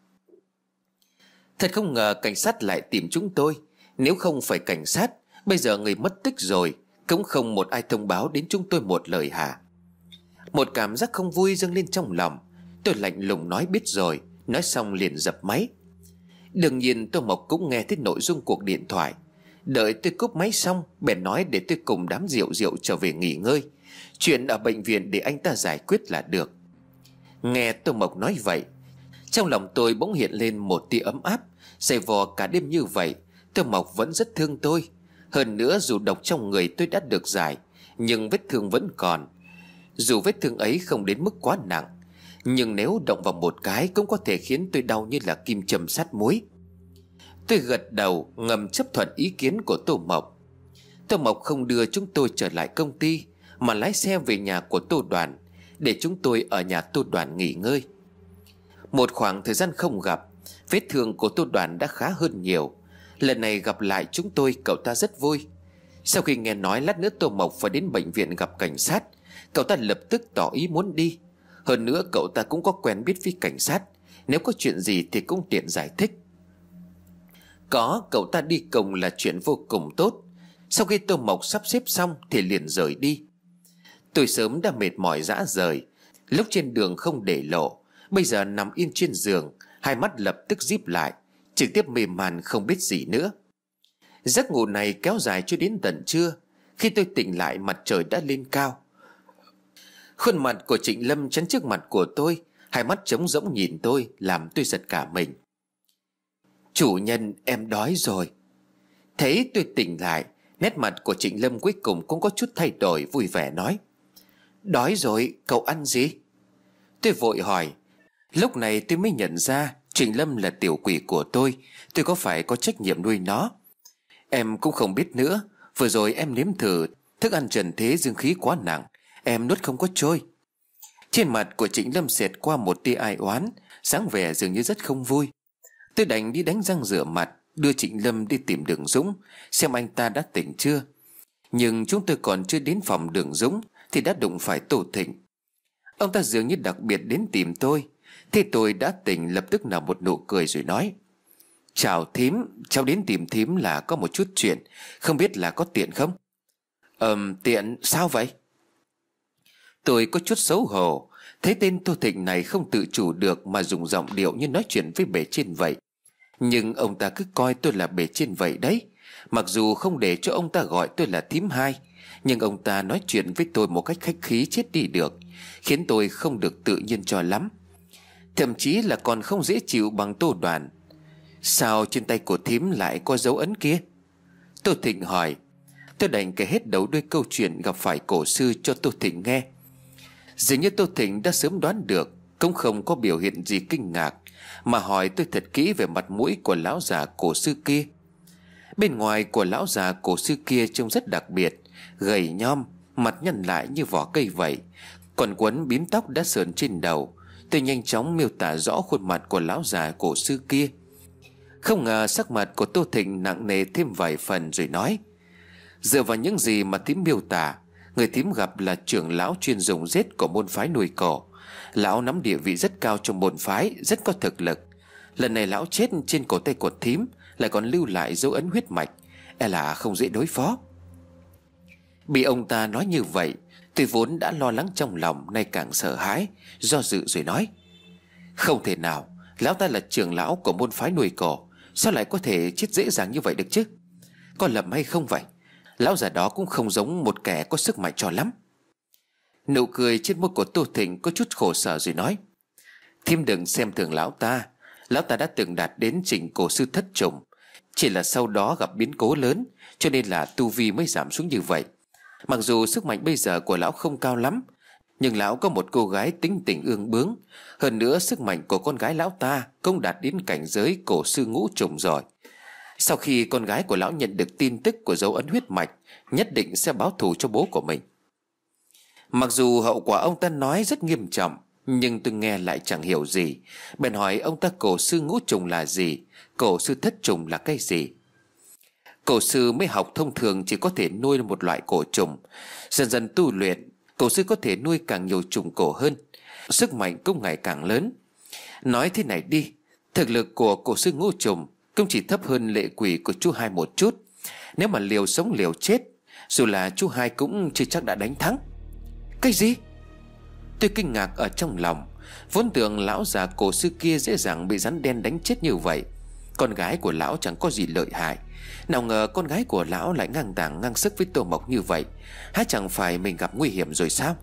Thật không ngờ cảnh sát lại tìm chúng tôi. Nếu không phải cảnh sát, bây giờ người mất tích rồi, cũng không một ai thông báo đến chúng tôi một lời hả? Một cảm giác không vui dâng lên trong lòng. Tôi lạnh lùng nói biết rồi. Nói xong liền dập máy. Đương nhiên Tô Mộc cũng nghe thấy nội dung cuộc điện thoại. Đợi tôi cúp máy xong, bèn nói để tôi cùng đám Diệu trở về nghỉ ngơi. Chuyện ở bệnh viện để anh ta giải quyết là được. Nghe Tô Mộc nói vậy, trong lòng tôi bỗng hiện lên một tia ấm áp. Giày vò cả đêm như vậy, Tô Mộc vẫn rất thương tôi. Hơn nữa dù độc trong người tôi đã được giải, nhưng vết thương vẫn còn. Dù vết thương ấy không đến mức quá nặng, nhưng nếu động vào một cái cũng có thể khiến tôi đau như là kim châm sát muối. Tôi gật đầu ngầm chấp thuận ý kiến của Tô Mộc. Tô Mộc không đưa chúng tôi trở lại công ty, mà lái xe về nhà của Tô Đoàn, để chúng tôi ở nhà Tô Đoàn nghỉ ngơi. Một khoảng thời gian không gặp, vết thương của Tô Đoàn đã khá hơn nhiều. Lần này gặp lại chúng tôi, cậu ta rất vui. Sau khi nghe nói lát nữa Tô Mộc phải đến bệnh viện gặp cảnh sát, cậu ta lập tức tỏ ý muốn đi. Hơn nữa cậu ta cũng có quen biết với cảnh sát, nếu có chuyện gì thì cũng tiện giải thích. Có cậu ta đi cùng là chuyện vô cùng tốt. Sau khi Tô Mộc sắp xếp xong thì liền rời đi. Tôi sớm đã mệt mỏi rã rời. Lúc trên đường không để lộ, bây giờ nằm yên trên giường, hai mắt lập tức díp lại, trực tiếp mê man không biết gì nữa. Giấc ngủ này kéo dài cho đến tận trưa. Khi tôi tỉnh lại, mặt trời đã lên cao. Khuôn mặt của Trịnh Lâm chắn trước mặt của tôi, hai mắt trống rỗng nhìn tôi, làm tôi giật cả mình. Chủ nhân, em đói rồi. Thấy tôi tỉnh lại, nét mặt của Trịnh Lâm cuối cùng cũng có chút thay đổi, vui vẻ nói: Đói rồi, cậu ăn gì? Tôi vội hỏi. Lúc này tôi mới nhận ra Trịnh Lâm là tiểu quỷ của tôi có phải có trách nhiệm nuôi nó. Em cũng không biết nữa. Vừa rồi em nếm thử, thức ăn trần thế dương khí quá nặng, em nuốt không có trôi. Trên mặt của Trịnh Lâm xẹt qua một tia ai oán, sáng vẻ dường như rất không vui. Tôi đành đi đánh răng rửa mặt, đưa Trịnh Lâm đi tìm Đường Dũng, xem anh ta đã tỉnh chưa. Nhưng chúng tôi còn chưa đến phòng Đường Dũng thì đã đụng phải Tô Thịnh. Ông ta dường như đặc biệt đến tìm tôi. Thế tôi đã tỉnh, lập tức nở một nụ cười rồi nói: Chào thím, cháu đến tìm thím là có một chút chuyện, không biết là có tiện không? Tiện sao vậy? Tôi có chút xấu hổ. Thấy tên Tô Thịnh này không tự chủ được mà dùng giọng điệu như nói chuyện với bề trên vậy. Nhưng ông ta cứ coi tôi là bề trên vậy đấy. Mặc dù không để cho ông ta gọi tôi là thím hai, nhưng ông ta nói chuyện với tôi một cách khách khí chết đi được, khiến tôi không được tự nhiên cho lắm. Thậm chí là còn không dễ chịu bằng Tô Đoàn. Sao trên tay của thím lại có dấu ấn kia? Tô Thịnh hỏi. Tôi đành kể hết đầu đuôi câu chuyện gặp phải cổ sư cho Tô Thịnh nghe. Dường như Tô Thịnh đã sớm đoán được, cũng không có biểu hiện gì kinh ngạc, mà hỏi tôi thật kỹ về mặt mũi của lão già cổ sư kia. Bên ngoài của lão già cổ sư kia trông rất đặc biệt, gầy nhom, mặt nhăn lại như vỏ cây vậy, còn quấn bím tóc đã sờn trên đầu. Tôi nhanh chóng miêu tả rõ khuôn mặt của lão già cổ sư kia. Không ngờ sắc mặt của Tô Thịnh nặng nề thêm vài phần rồi nói: Dựa vào những gì mà thím miêu tả, người thím gặp là trưởng lão chuyên dùng giết của môn phái nuôi cổ. Lão nắm địa vị rất cao trong môn phái, rất có thực lực. Lần này lão chết trên cổ tay của thím, lại còn lưu lại dấu ấn huyết mạch, e là không dễ đối phó. Bị ông ta nói như vậy, tôi vốn đã lo lắng trong lòng, nay càng sợ hãi, do dự rồi nói: Không thể nào, lão ta là trưởng lão của môn phái nuôi cổ, sao lại có thể chết dễ dàng như vậy được chứ? Có lầm hay không vậy? Lão già đó cũng không giống một kẻ có sức mạnh cho lắm. Nụ cười trên môi của Tô Thịnh có chút khổ sở rồi nói: Thím đừng xem thường lão ta. Lão ta đã từng đạt đến trình cổ sư thất trùng, chỉ là sau đó gặp biến cố lớn, cho nên là tu vi mới giảm xuống như vậy. Mặc dù sức mạnh bây giờ của lão không cao lắm, nhưng lão có một cô gái tính tình ương bướng. Hơn nữa sức mạnh của con gái lão ta cũng đạt đến cảnh giới cổ sư ngũ trùng rồi. Sau khi con gái của lão nhận được tin tức của dấu ấn huyết mạch, nhất định sẽ báo thù cho bố của mình. Mặc dù hậu quả ông ta nói rất nghiêm trọng, nhưng tôi nghe lại chẳng hiểu gì. Bèn hỏi ông ta cổ sư ngũ trùng là gì, cổ sư thất trùng là cái gì. Cổ sư mới học thông thường chỉ có thể nuôi một loại cổ trùng. Dần dần tu luyện, cổ sư có thể nuôi càng nhiều trùng cổ hơn, sức mạnh cũng ngày càng lớn. Nói thế này đi, thực lực của cổ sư ngũ trùng cũng chỉ thấp hơn lệ quỷ của chú hai một chút. Nếu mà liều sống liều chết, dù là chú hai cũng chưa chắc đã đánh thắng. Cái gì? Tôi kinh ngạc ở trong lòng. Vốn tưởng lão già cổ xưa kia dễ dàng bị rắn đen đánh chết như vậy. Con gái của lão chẳng có gì lợi hại. Nào ngờ con gái của lão lại ngang tàng ngang sức với Tô Mộc như vậy. Há chẳng phải mình gặp nguy hiểm rồi sao?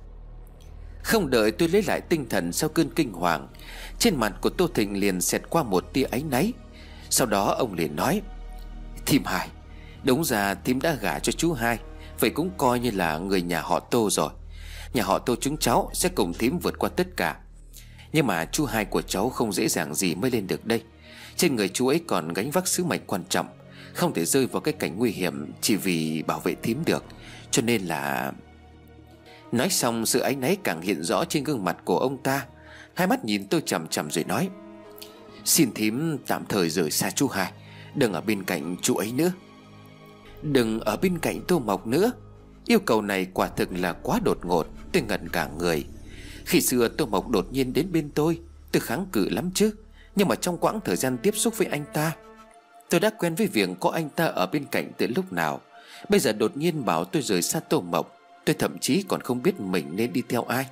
Không đợi tôi lấy lại tinh thần sau cơn kinh hoàng, trên mặt của Tô Thịnh liền xẹt qua một tia áy náy. Sau đó ông liền nói: Thím Hai, đúng ra thím đã gả cho chú Hai, vậy cũng coi như là người nhà họ Tô rồi. Nhà họ Tô chúng cháu sẽ cùng thím vượt qua tất cả. Nhưng mà chú Hai của cháu không dễ dàng gì mới lên được đây. Trên người chú ấy còn gánh vác sứ mệnh quan trọng, không thể rơi vào cái cảnh nguy hiểm chỉ vì bảo vệ thím được. Cho nên là... Nói xong, sự áy náy càng hiện rõ trên gương mặt của ông ta. Hai mắt nhìn tôi chằm chằm rồi nói: Xin thím tạm thời rời xa chú Hai, đừng ở bên cạnh chú ấy nữa. Đừng ở bên cạnh Tô Mộc nữa. Yêu cầu này quả thực là quá đột ngột. Tôi ngẩn cả người. Khi xưa Tô Mộc đột nhiên đến bên tôi kháng cự lắm chứ. Nhưng mà trong quãng thời gian tiếp xúc với anh ta, tôi đã quen với việc có anh ta ở bên cạnh từ lúc nào. Bây giờ đột nhiên bảo tôi rời xa Tô Mộc, tôi thậm chí còn không biết mình nên đi theo ai.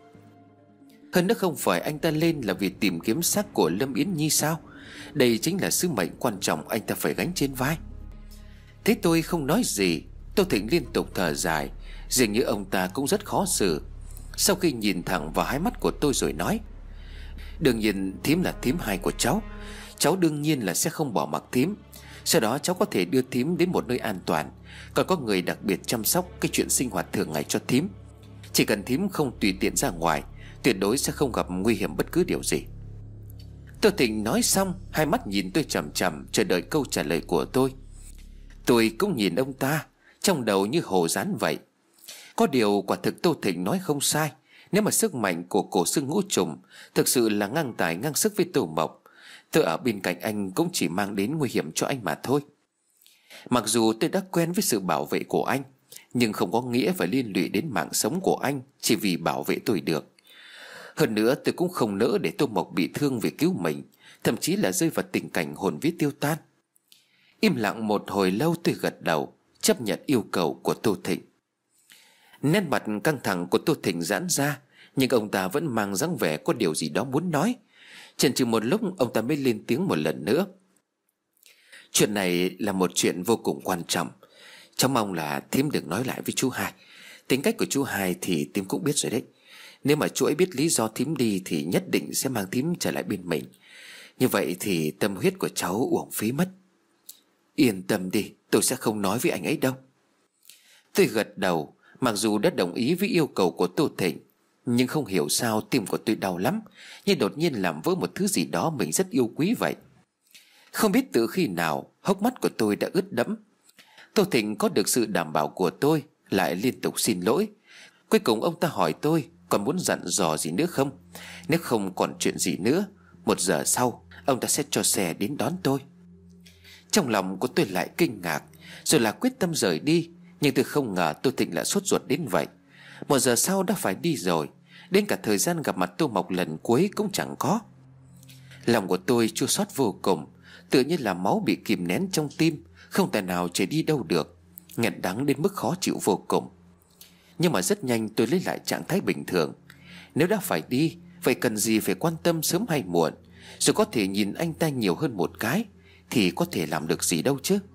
Hơn nữa, không phải anh ta lên là vì tìm kiếm xác của Lâm Yến Nhi sao? Đây chính là sứ mệnh quan trọng anh ta phải gánh trên vai. Thế tôi không nói gì. Tô Thịnh liên tục thở dài. Dường như ông ta cũng rất khó xử. Sau khi nhìn thẳng vào hai mắt của tôi rồi nói: Đương nhiên thím là thím Hai của cháu. Cháu đương nhiên là sẽ không bỏ mặc thím. Sau đó cháu có thể đưa thím đến một nơi an toàn, còn có người đặc biệt chăm sóc cái chuyện sinh hoạt thường ngày cho thím. Chỉ cần thím không tùy tiện ra ngoài, tuyệt đối sẽ không gặp nguy hiểm bất cứ điều gì. Tô Thịnh nói xong, hai mắt nhìn tôi chằm chằm, chờ đợi câu trả lời của tôi. Tôi cũng nhìn ông ta, trong đầu như hồ dán vậy. Có điều quả thực Tô Thịnh nói không sai. Nếu mà sức mạnh của cổ sư ngũ trùng thực sự là ngang tài ngang sức với Tô Mộc, tôi ở bên cạnh anh cũng chỉ mang đến nguy hiểm cho anh mà thôi. Mặc dù tôi đã quen với sự bảo vệ của anh, nhưng không có nghĩa phải liên lụy đến mạng sống của anh chỉ vì bảo vệ tôi được. Hơn nữa, tôi cũng không nỡ để Tô Mộc bị thương vì cứu mình, thậm chí là rơi vào tình cảnh hồn vía tiêu tan. Im lặng một hồi lâu, tôi gật đầu chấp nhận yêu cầu của Tô Thịnh. Nét mặt căng thẳng của Tô Thịnh giãn ra, nhưng ông ta vẫn mang dáng vẻ có điều gì đó muốn nói. Chần chừ một lúc, ông ta mới lên tiếng một lần nữa: Chuyện này là một chuyện vô cùng quan trọng. Cháu mong là thím đừng nói lại với chú Hai. Tính cách của chú Hai thì thím cũng biết rồi đấy. Nếu mà chú ấy biết lý do thím đi thì nhất định sẽ mang thím trở lại bên mình. Như vậy thì tâm huyết của cháu uổng phí mất. Yên tâm đi, tôi sẽ không nói với anh ấy đâu. Tôi gật đầu. Mặc dù đã đồng ý với yêu cầu của Tô Thịnh, nhưng không hiểu sao tim của tôi đau lắm, như đột nhiên làm vỡ một thứ gì đó mình rất yêu quý vậy. Không biết từ khi nào hốc mắt của tôi đã ướt đẫm. Tô Thịnh có được sự đảm bảo của tôi lại liên tục xin lỗi. Cuối cùng ông ta hỏi tôi còn muốn dặn dò gì nữa không. Nếu không còn chuyện gì nữa, 1 giờ sau ông ta sẽ cho xe đến đón tôi. Trong lòng của tôi lại kinh ngạc, rồi là quyết tâm rời đi. Nhưng tôi không ngờ Tô Thịnh lại sốt ruột đến vậy. 1 giờ sau đã phải đi rồi, đến cả thời gian gặp mặt Tô Mộc lần cuối cũng chẳng có. Lòng của tôi chua xót vô cùng, tự nhiên là máu bị kìm nén trong tim, không thể nào chảy đi đâu được, nghẹn đắng đến mức khó chịu vô cùng. Nhưng mà rất nhanh tôi lấy lại trạng thái bình thường. Nếu đã phải đi, vậy cần gì phải quan tâm sớm hay muộn. Rồi có thể nhìn anh ta nhiều hơn một cái thì có thể làm được gì đâu chứ.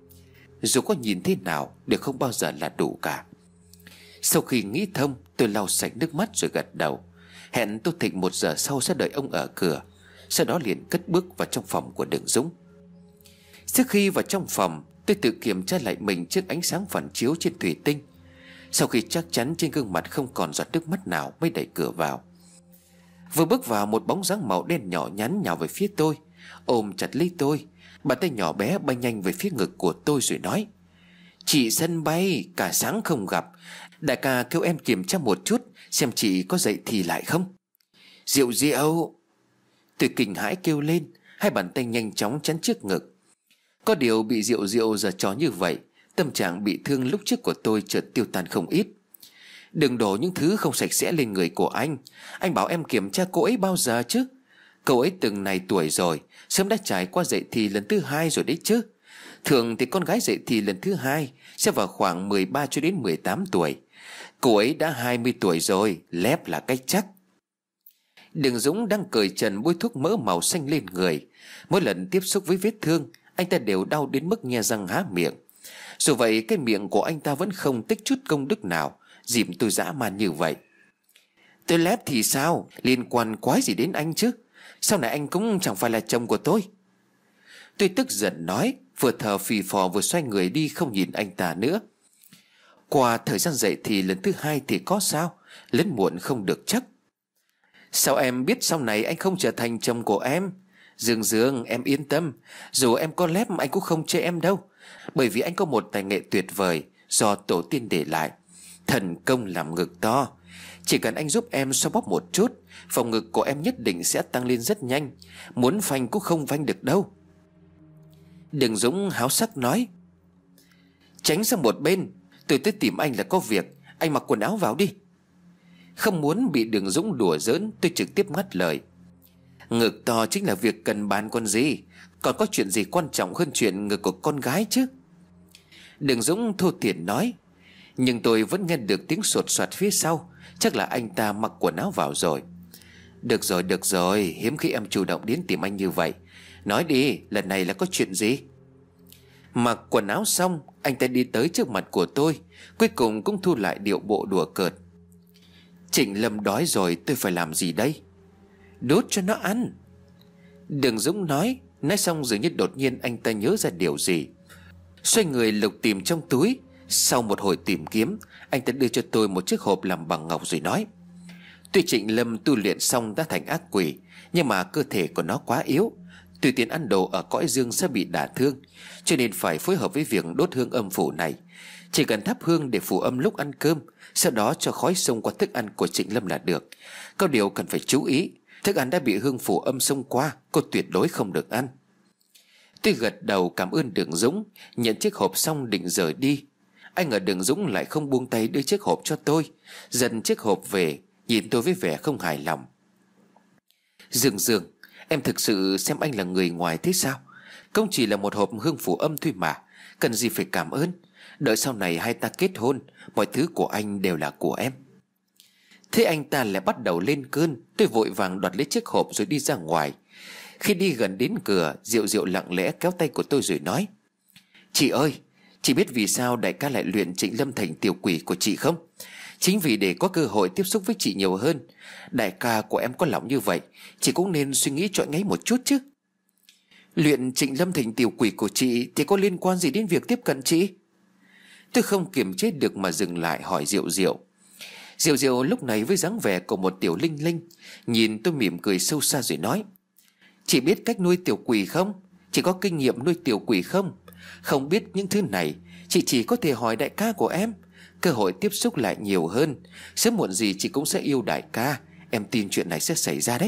Dù có nhìn thế nào đều không bao giờ là đủ cả. Sau khi nghĩ thông, tôi lau sạch nước mắt rồi gật đầu. Hẹn Tô Thịnh 1 giờ sau sẽ đợi ông ở cửa. Sau đó liền cất bước vào trong phòng của Đường Dũng. Trước khi vào trong phòng, tôi tự kiểm tra lại mình trước ánh sáng phản chiếu trên thủy tinh. Sau khi chắc chắn trên gương mặt không còn giọt nước mắt nào mới đẩy cửa vào. Vừa bước vào, một bóng dáng màu đen nhỏ nhắn nhào về phía tôi, ôm chặt lấy tôi. Bàn tay nhỏ bé bay nhanh về phía ngực của tôi rồi nói: Chị sân bay, cả sáng không gặp. Đại ca kêu em kiểm tra một chút, xem chị có dậy thì lại không. Diệu Diệu! Tôi kinh hãi kêu lên, hai bàn tay nhanh chóng chắn trước ngực. Có điều bị Diệu Diệu giở trò như vậy, tâm trạng bị thương lúc trước của tôi chợt tiêu tan không ít. Đừng đổ những thứ không sạch sẽ lên người của anh. Anh bảo em kiểm tra cô ấy bao giờ chứ? Cậu ấy từng này tuổi rồi, sớm đã trải qua dậy thì lần thứ 2 rồi đấy chứ. Thường thì con gái dậy thì lần thứ 2 sẽ vào khoảng 13 cho đến 18 tuổi. Cô ấy đã 20 tuổi rồi, lép là cái chắc. Đường Dũng đang cởi trần bôi thuốc mỡ màu xanh lên người. Mỗi lần tiếp xúc với vết thương, anh ta đều đau đến mức nhe răng há miệng. Dù vậy cái miệng của anh ta vẫn không tích chút công đức nào dìm tôi dã man như vậy. Tôi lép thì sao, liên quan quái gì đến anh chứ? Sau này anh cũng chẳng phải là chồng của tôi. Tôi tức giận nói, vừa thở phì phò vừa xoay người đi không nhìn anh ta nữa. Qua thời gian dậy thì lần thứ hai thì có sao, lớn muộn không được chắc. Sao em biết sau này anh không trở thành chồng của em? Dương Dương, em yên tâm, dù em có lép anh cũng không chê em đâu. Bởi vì anh có một tài nghệ tuyệt vời do tổ tiên để lại, thần công làm ngực to. Chỉ cần anh giúp em xoa bóp một chút, phòng ngực của em nhất định sẽ tăng lên rất nhanh. Muốn phanh cũng không phanh được đâu. Đường Dũng háo sắc nói. Tránh sang một bên, tôi tới tìm anh là có việc. Anh mặc quần áo vào đi. Không muốn bị Đường Dũng đùa giỡn, tôi trực tiếp ngắt lời. Ngực to chính là việc cần bàn con gì, còn có chuyện gì quan trọng hơn chuyện ngực của con gái chứ? Đường Dũng thô thiển nói. Nhưng tôi vẫn nghe được tiếng sột soạt phía sau. Chắc là anh ta mặc quần áo vào rồi. Được rồi, hiếm khi em chủ động đến tìm anh như vậy. Nói đi, lần này là có chuyện gì? Mặc quần áo xong, anh ta đi tới trước mặt của tôi, cuối cùng cũng thu lại điệu bộ đùa cợt. Trịnh Lâm đói rồi, tôi phải làm gì đây? Đốt cho nó ăn. Đường Dũng nói xong dường như đột nhiên anh ta nhớ ra điều gì. Xoay người lục tìm trong túi. Sau một hồi tìm kiếm, anh ta đưa cho tôi một chiếc hộp làm bằng ngọc rồi nói. Tuy Trịnh Lâm tu luyện xong đã thành ác quỷ, nhưng mà cơ thể của nó quá yếu. Tùy tiện ăn đồ ở cõi dương sẽ bị đả thương, cho nên phải phối hợp với việc đốt hương âm phủ này. Chỉ cần thắp hương để phù âm lúc ăn cơm, sau đó cho khói xông qua thức ăn của Trịnh Lâm là được. Có điều cần phải chú ý, thức ăn đã bị hương phù âm xông qua, cô tuyệt đối không được ăn. Tôi gật đầu cảm ơn Đường Dũng, nhận chiếc hộp xong định rời đi. Anh ở Đường Dũng lại không buông tay đưa chiếc hộp cho tôi, dần chiếc hộp về, nhìn tôi với vẻ không hài lòng. Dương, em thực sự xem anh là người ngoài thế sao? Không chỉ là một hộp hương phù âm thôi mà, cần gì phải cảm ơn. Đợi sau này hai ta kết hôn, mọi thứ của anh đều là của em. Thế anh ta lại bắt đầu lên cơn. Tôi vội vàng đoạt lấy chiếc hộp rồi đi ra ngoài. Khi đi gần đến cửa, Diệu lặng lẽ kéo tay của tôi rồi nói. Chị ơi, chị biết vì sao đại ca lại luyện Trịnh Lâm thành tiểu quỷ của chị không? Chính vì để có cơ hội tiếp xúc với chị nhiều hơn. Đại ca của em có lòng như vậy, chị cũng nên suy nghĩ chọn ngay một chút chứ. Luyện Trịnh Lâm thành tiểu quỷ của chị thì có liên quan gì đến việc tiếp cận chị? Tôi không kiềm chế được mà dừng lại hỏi Diệu lúc này với dáng vẻ của một tiểu linh linh, nhìn tôi mỉm cười sâu xa rồi nói. Chị biết cách nuôi tiểu quỷ không? Chị có kinh nghiệm nuôi tiểu quỷ không? Không biết những thứ này, chị chỉ có thể hỏi đại ca của em. Cơ hội tiếp xúc lại nhiều hơn, sớm muộn gì chị cũng sẽ yêu đại ca. Em tin chuyện này sẽ xảy ra đấy.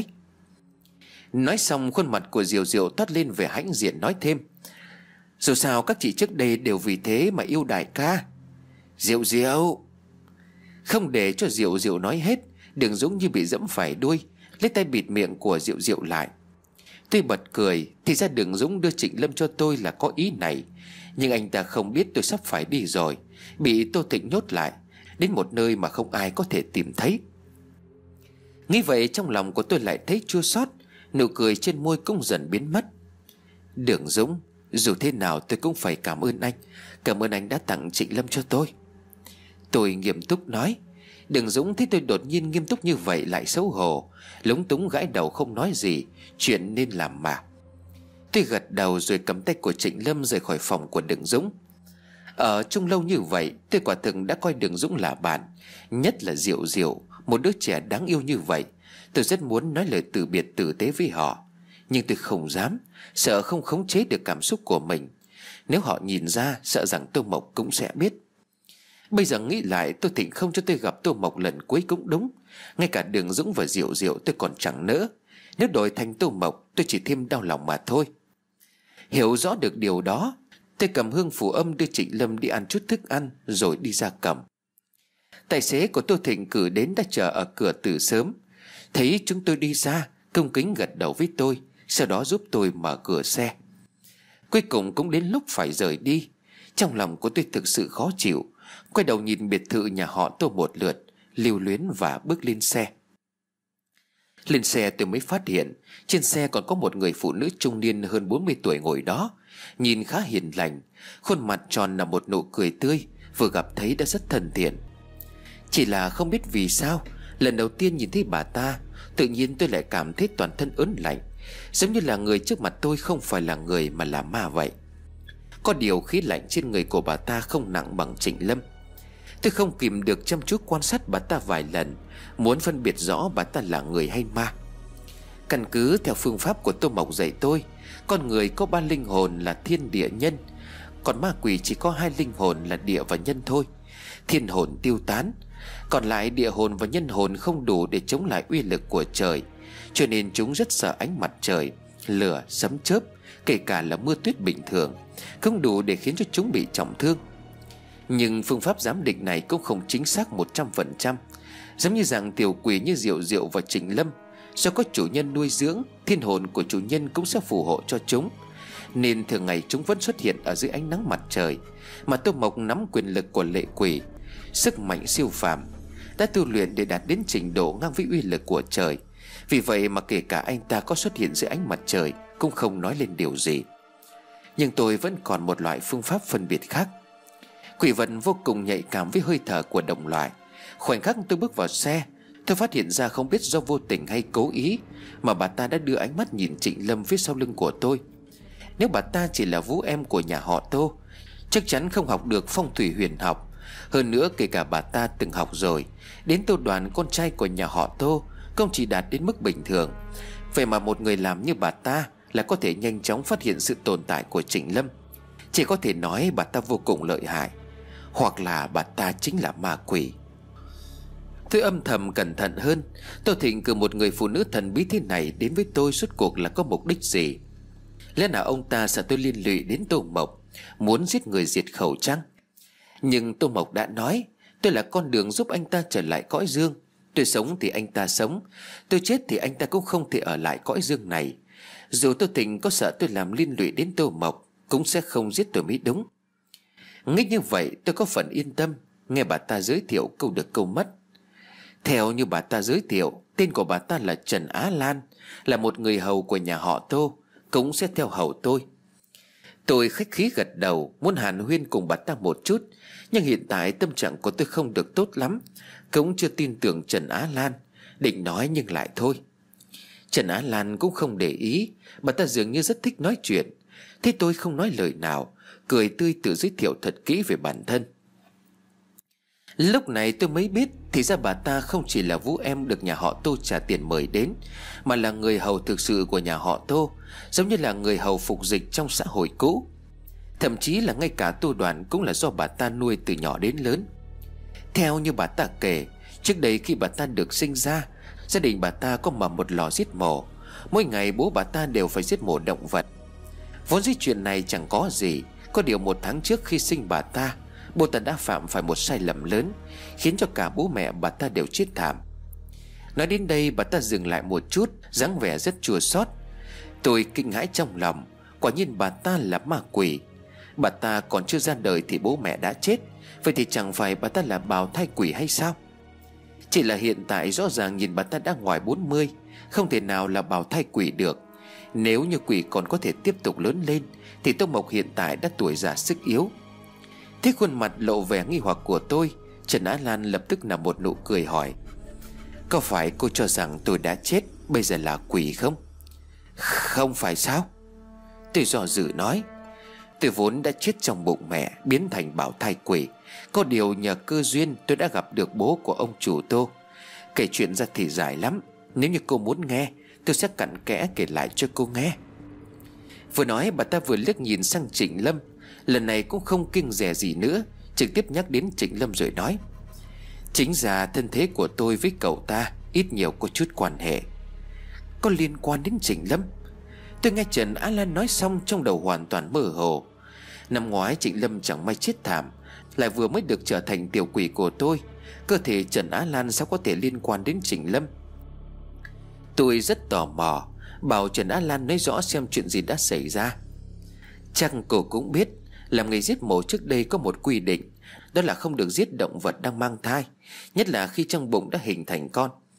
Nói xong khuôn mặt của Diệu toát lên vẻ hãnh diện nói thêm. Dù sao các chị trước đây đều vì thế mà yêu đại ca. Diệu. Không để cho Diệu nói hết, Đường Dũng như bị dẫm phải đuôi, lấy tay bịt miệng của Diệu lại. Tôi bật cười, thì ra Đường Dũng đưa Trịnh Lâm cho tôi là có ý này. Nhưng anh ta không biết tôi sắp phải đi rồi, bị Tô Thịnh nhốt lại, đến một nơi mà không ai có thể tìm thấy. Nghĩ vậy trong lòng của tôi lại thấy chua xót, nụ cười trên môi cũng dần biến mất. Đường Dũng, dù thế nào tôi cũng phải cảm ơn anh. Cảm ơn anh đã tặng Trịnh Lâm cho tôi. Tôi nghiêm túc nói. Đường Dũng thấy tôi đột nhiên nghiêm túc như vậy lại xấu hổ, lúng túng gãi đầu không nói gì. Chuyện nên làm mà. Tôi gật đầu rồi cầm tay của Trịnh Lâm rời khỏi phòng của Đường Dũng. Ở chung lâu như vậy, tôi quả thực đã coi Đường Dũng là bạn. Nhất là Diệu, một đứa trẻ đáng yêu như vậy. Tôi rất muốn nói lời từ biệt tử tế với họ, nhưng tôi không dám, sợ không khống chế được cảm xúc của mình. Nếu họ nhìn ra, sợ rằng Tô Mộc cũng sẽ biết. Bây giờ nghĩ lại, Tô Thịnh không cho tôi gặp Tô Mộc lần cuối cũng đúng. Ngay cả Đường Dũng và Diệu tôi còn chẳng nỡ. Nếu đổi thành Tô Mộc, tôi chỉ thêm đau lòng mà thôi. Hiểu rõ được điều đó, tôi cầm hương phù âm đưa Trịnh Lâm đi ăn chút thức ăn rồi đi ra cầm. Tài xế của Tô Thịnh cử đến đã chờ ở cửa từ sớm. Thấy chúng tôi đi ra, cung kính gật đầu với tôi, sau đó giúp tôi mở cửa xe. Cuối cùng cũng đến lúc phải rời đi. Trong lòng của tôi thực sự khó chịu, quay đầu nhìn biệt thự nhà họ Tô một lượt, lưu luyến và bước lên xe. Lên xe tôi mới phát hiện trên xe còn có một người phụ nữ trung niên hơn 40 tuổi ngồi đó, nhìn khá hiền lành, khuôn mặt tròn là một nụ cười tươi, vừa gặp thấy đã rất thân thiện. Chỉ là không biết vì sao, lần đầu tiên nhìn thấy bà ta, tự nhiên tôi lại cảm thấy toàn thân ớn lạnh, giống như là người trước mặt tôi không phải là người mà là ma vậy. Có điều khí lạnh trên người của bà ta không nặng bằng Trịnh Lâm. Tôi không kìm được chăm chú quan sát bà ta vài lần, muốn phân biệt rõ bà ta là người hay ma. Căn cứ theo phương pháp của Tô Mộc dạy tôi, con người có 3 linh hồn là thiên địa nhân, còn ma quỷ chỉ có 2 linh hồn là địa và nhân thôi. Thiên hồn tiêu tán, còn lại địa hồn và nhân hồn không đủ để chống lại uy lực của trời, cho nên chúng rất sợ ánh mặt trời, lửa, sấm chớp, kể cả là mưa tuyết bình thường, không đủ để khiến cho chúng bị trọng thương. Nhưng phương pháp giám định này cũng không chính xác 100%. Giống như rằng tiểu quỷ như Diệu Diệu và Trịnh Lâm, do có chủ nhân nuôi dưỡng, thiên hồn của chủ nhân cũng sẽ phù hộ cho chúng, nên thường ngày chúng vẫn xuất hiện ở dưới ánh nắng mặt trời. Mà Tô Mộc nắm quyền lực của lệ quỷ, sức mạnh siêu phàm, đã tu luyện để đạt đến trình độ ngang với uy lực của trời. Vì vậy mà kể cả anh ta có xuất hiện dưới ánh mặt trời cũng không nói lên điều gì. Nhưng tôi vẫn còn một loại phương pháp phân biệt khác. Quỷ vật vô cùng nhạy cảm với hơi thở của đồng loại. Khoảnh khắc tôi bước vào xe, tôi phát hiện ra không biết do vô tình hay cố ý mà bà ta đã đưa ánh mắt nhìn Trịnh Lâm phía sau lưng của tôi. Nếu bà ta chỉ là vũ em của nhà họ Tô, chắc chắn không học được phong thủy huyền học. Hơn nữa kể cả bà ta từng học rồi, đến Tô Đoàn, con trai của nhà họ Tô, không chỉ đạt đến mức bình thường. Vậy mà một người làm như bà ta là có thể nhanh chóng phát hiện sự tồn tại của Trịnh Lâm. Chỉ có thể nói bà ta vô cùng lợi hại, hoặc là bà ta chính là ma quỷ. Tôi âm thầm cẩn thận hơn. Tô Thịnh cử một người phụ nữ thần bí thế này đến với tôi suốt cuộc là có mục đích gì? Lẽ nào ông ta sợ tôi liên lụy đến Tô Mộc, muốn giết người diệt khẩu chăng? Nhưng Tô Mộc đã nói tôi là con đường giúp anh ta trở lại cõi dương. Tôi sống thì anh ta sống, tôi chết thì anh ta cũng không thể ở lại cõi dương này. Dù Tô Thịnh có sợ tôi làm liên lụy đến Tô Mộc, cũng sẽ không giết tôi mới đúng. Nghĩ như vậy tôi có phần yên tâm. Nghe bà ta giới thiệu câu được câu mất. Theo như bà ta giới thiệu, tên của bà ta là Trần Á Lan, là một người hầu của nhà họ Tô, cũng sẽ theo hầu tôi. Tôi khách khí gật đầu, muốn hàn huyên cùng bà ta một chút. Nhưng hiện tại tâm trạng của tôi không được tốt lắm, cũng chưa tin tưởng Trần Á Lan, định nói nhưng lại thôi. Trần Á Lan cũng không để ý, bà ta dường như rất thích nói chuyện. Thế tôi không nói lời nào, cười tươi tự giới thiệu thật kỹ về bản thân. Lúc này tôi mới biết thì ra bà ta không chỉ là vũ em được nhà họ Tô trả tiền mời đến, mà là người hầu thực sự của nhà họ Tô, giống như là người hầu phục dịch trong xã hội cũ. Thậm chí là ngay cả Tô Đoàn cũng là do bà ta nuôi từ nhỏ đến lớn. Theo như bà ta kể, trước đây khi bà ta được sinh ra, gia đình bà ta có mở một lò giết mổ. Mỗi ngày bố bà ta đều phải giết mổ động vật. Vốn dĩ chuyện này chẳng có gì, có điều 1 tháng trước khi sinh bà ta, bố ta đã phạm phải một sai lầm lớn, khiến cho cả bố mẹ bà ta đều chết thảm. Nói đến đây bà ta dừng lại một chút, dáng vẻ rất chua xót. Tôi kinh hãi trong lòng, quả nhiên bà ta là ma quỷ. Bà ta còn chưa ra đời thì bố mẹ đã chết, vậy thì chẳng phải bà ta là bào thai quỷ hay sao? Chỉ là hiện tại rõ ràng nhìn bà ta đã ngoài 40, không thể nào là bào thai quỷ được. Nếu như quỷ còn có thể tiếp tục lớn lên thì Tô Mộc hiện tại đã tuổi già sức yếu. Thế khuôn mặt lộ vẻ nghi hoặc của tôi, Trần Á Lan lập tức nở một nụ cười hỏi: có phải cô cho rằng tôi đã chết, bây giờ là quỷ không? Không phải sao? Tôi do dự nói: tôi vốn đã chết trong bụng mẹ, biến thành bào thai quỷ. Có điều nhờ cơ duyên tôi đã gặp được bố của ông chủ Tô. Kể chuyện ra thì dài lắm, nếu như cô muốn nghe, tôi sẽ cặn kẽ kể lại cho cô nghe. Vừa nói bà ta vừa liếc nhìn sang Trịnh Lâm, lần này cũng không kiêng dè gì nữa, trực tiếp nhắc đến Trịnh Lâm rồi nói: chính ra thân thế của tôi với cậu ta ít nhiều có chút quan hệ. Có liên quan đến Trịnh Lâm? Tôi nghe Trần Á Lan nói xong trong đầu hoàn toàn mơ hồ. Năm ngoái Trịnh Lâm chẳng may chết thảm, lại vừa mới được trở thành tiểu quỷ của tôi. Cơ thể Trần Á Lan sao có thể liên quan đến Trịnh Lâm? Tôi rất tò mò, bảo Trần Á Lan nói rõ xem chuyện gì đã xảy ra. Chắc cô cũng biết, làm nghề giết mổ trước đây có một quy định, đó là không được giết động vật đang mang thai, nhất là khi trong bụng đã hình thành con.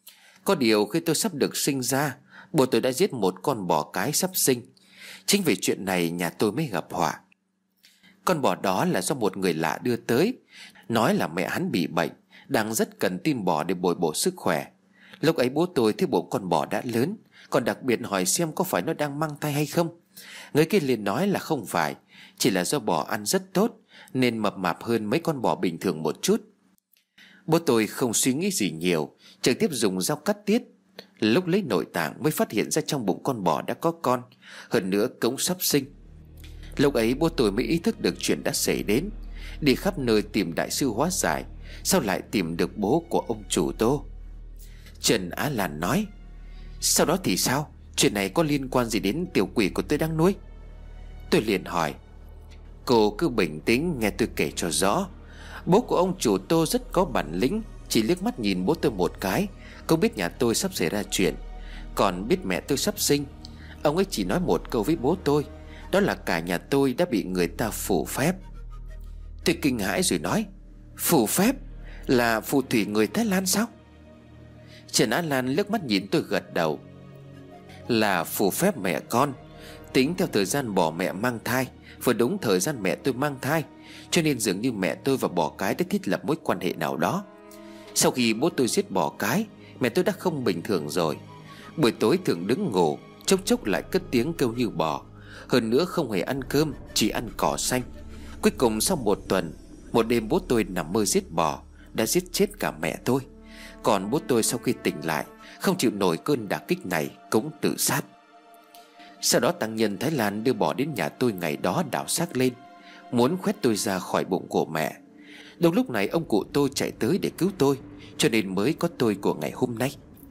Có điều khi tôi sắp được sinh ra, bố tôi đã giết một con bò cái sắp sinh. Chính vì chuyện này nhà tôi mới gặp họa. Con bò đó là do một người lạ đưa tới, nói là mẹ hắn bị bệnh, đang rất cần tim bò để bồi bổ sức khỏe. Lúc ấy bố tôi thấy bụng con bò đã lớn, còn đặc biệt hỏi xem có phải nó đang mang thai hay không. Người kia liền nói là không phải, chỉ là do bò ăn rất tốt nên mập mạp hơn mấy con bò bình thường một chút. Bố tôi không suy nghĩ gì nhiều, trực tiếp dùng dao cắt tiết. Lúc lấy nội tạng mới phát hiện ra trong bụng con bò đã có con, hơn nữa cũng sắp sinh. Lúc ấy bố tôi mới ý thức được chuyện đã xảy đến, đi khắp nơi tìm đại sư hóa giải. Sao lại tìm được bố của ông chủ Tô? Trần Á Lan nói: Sau đó thì sao? Chuyện này có liên quan gì đến tiểu quỷ của tôi đang nuôi? Tôi liền hỏi: Cô cứ bình tĩnh nghe tôi kể cho rõ. Bố của ông chủ Tô rất có bản lĩnh. Chỉ liếc mắt nhìn bố tôi một cái, cũng biết nhà tôi sắp xảy ra chuyện, còn biết mẹ tôi sắp sinh. Ông ấy chỉ nói một câu với bố tôi, đó là cả nhà tôi đã bị người ta phù phép. Tôi kinh hãi rồi nói: Phù phép? Là phù thủy người Thái Lan sao? Trần Á Lan liếc mắt nhìn tôi gật đầu: Là phù phép mẹ con. Tính theo thời gian bò mẹ mang thai, vừa đúng thời gian mẹ tôi mang thai, cho nên dường như mẹ tôi và bò cái đã thiết lập mối quan hệ nào đó. Sau khi bố tôi giết bò cái, mẹ tôi đã không bình thường rồi. Buổi tối thường đứng ngủ, chốc chốc lại cất tiếng kêu như bò. Hơn nữa không hề ăn cơm, chỉ ăn cỏ xanh. Cuối cùng sau một tuần, một đêm bố tôi nằm mơ giết bò, đã giết chết cả mẹ tôi. Còn bố tôi sau khi tỉnh lại, không chịu nổi cơn đả kích này, cũng tự sát. Sau đó tăng nhân Thái Lan đưa bò đến nhà tôi ngày đó đào xác lên, muốn khoét tôi ra khỏi bụng của mẹ. Đúng lúc này ông cụ tôi chạy tới để cứu tôi, cho nên mới có tôi của ngày hôm nay.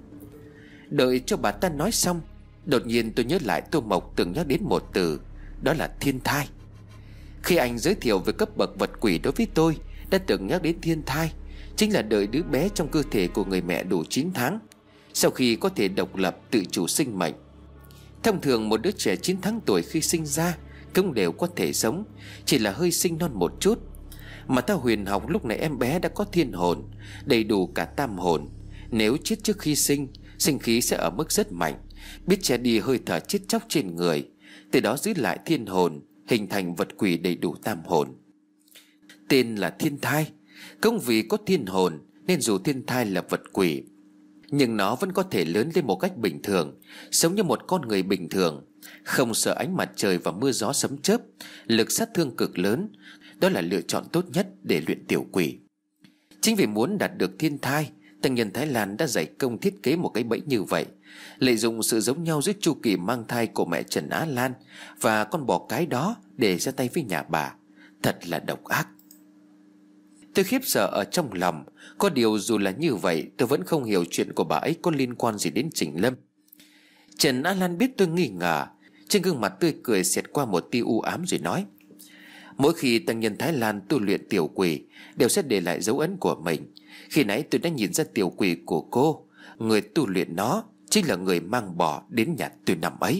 Đợi cho bà ta nói xong, đột nhiên tôi nhớ lại Tô Mộc từng nhắc đến một từ, đó là thiên thai. Khi anh giới thiệu về cấp bậc vật quỷ đối với tôi, đã từng nhắc đến thiên thai, chính là đợi đứa bé trong cơ thể của người mẹ đủ 9 tháng, sau khi có thể độc lập tự chủ sinh mệnh. Thông thường một đứa trẻ 9 tháng tuổi khi sinh ra cũng đều có thể sống, chỉ là hơi sinh non một chút. Mà theo huyền học lúc này em bé đã có thiên hồn, đầy đủ cả tam hồn. Nếu chết trước khi sinh, sinh khí sẽ ở mức rất mạnh, biết che đi hơi thở chết chóc trên người, từ đó giữ lại thiên hồn, hình thành vật quỷ đầy đủ tam hồn. Tên là thiên thai, cũng vì có thiên hồn nên dù thiên thai là vật quỷ, nhưng nó vẫn có thể lớn lên một cách bình thường, sống như một con người bình thường, không sợ ánh mặt trời và mưa gió sấm chớp, lực sát thương cực lớn. Đó là lựa chọn tốt nhất để luyện tiểu quỷ. Chính vì muốn đạt được thiên thai, tăng nhân Thái Lan đã dày công thiết kế một cái bẫy như vậy, lợi dụng sự giống nhau giữa chu kỳ mang thai của mẹ Trần Á Lan và con bò cái đó để ra tay với nhà bà. Thật là độc ác. Tôi khiếp sợ ở trong lòng. Có điều dù là như vậy, tôi vẫn không hiểu chuyện của bà ấy có liên quan gì đến Trình Lâm. Trần Á Lan biết tôi nghi ngờ, trên gương mặt tươi cười xẹt qua một tia u ám rồi nói: Mỗi khi tăng nhân Thái Lan tu luyện tiểu quỷ, đều sẽ để lại dấu ấn của mình. Khi nãy tôi đã nhìn ra tiểu quỷ của cô, người tu luyện nó chính là người mang bò đến nhà tôi năm ấy.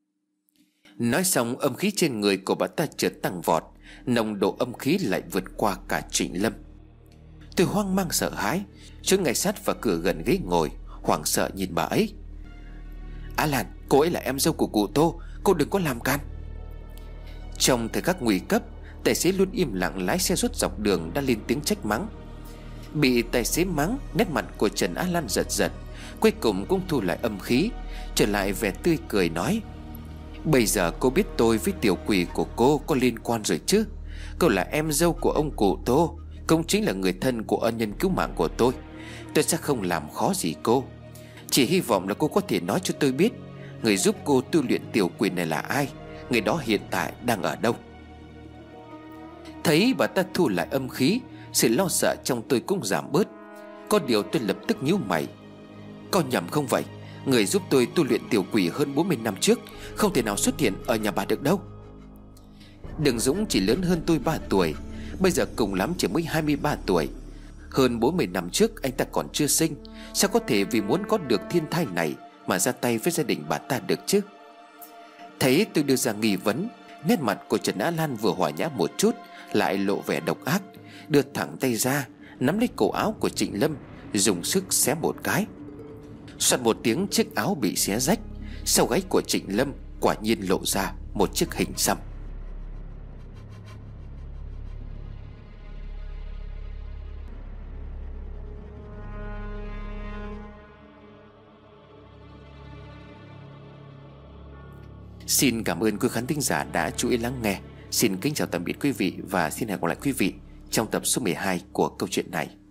Nói xong, âm khí trên người của bà ta chợt tăng vọt, nồng độ âm khí lại vượt qua cả Trịnh Lâm. Tôi hoang mang sợ hãi, trốn ngay sát vào cửa gần ghế ngồi, hoảng sợ nhìn bà ấy. Á Lan, cô ấy là em dâu của cụ Tô, cô đừng có làm can. Trong thời khắc nguy cấp, tài xế luôn im lặng lái xe suốt dọc đường đã lên tiếng trách mắng. Bị tài xế mắng, nét mặt của Trần Á Lan giật giật, cuối cùng cũng thu lại âm khí, trở lại vẻ tươi cười nói: Bây giờ cô biết tôi với tiểu quỷ của cô có liên quan rồi chứ? Cô là em dâu của ông cụ Tô, cũng chính là người thân của ân nhân cứu mạng của tôi. Tôi sẽ không làm khó gì cô, chỉ hy vọng là cô có thể nói cho tôi biết người giúp cô tu luyện tiểu quỷ này là ai, người đó hiện tại đang ở đâu. Thấy bà ta thu lại âm khí, sự lo sợ trong tôi cũng giảm bớt. Có điều tôi lập tức nhíu mày. Có nhầm không vậy? Người giúp tôi tu luyện tiểu quỷ hơn 40 năm trước không thể nào xuất hiện ở nhà bà được đâu. Đường Dũng chỉ lớn hơn tôi 3 tuổi, bây giờ cùng lắm chỉ mới 23 tuổi. Hơn 40 năm trước anh ta còn chưa sinh, sao có thể vì muốn có được thiên thai này mà ra tay với gia đình bà ta được chứ? Thấy tôi đưa ra nghi vấn, nét mặt của Trần Á Lan vừa hòa nhã một chút lại lộ vẻ độc ác, đưa thẳng tay ra nắm lấy cổ áo của Trịnh Lâm, dùng sức xé một cái. Soạt một tiếng, chiếc áo bị xé rách. Sau gáy của Trịnh Lâm quả nhiên lộ ra một chiếc hình xăm. Xin cảm ơn quý khán thính giả đã chú ý lắng nghe. Xin kính chào tạm biệt quý vị và xin hẹn gặp lại quý vị trong tập số 12 của câu chuyện này.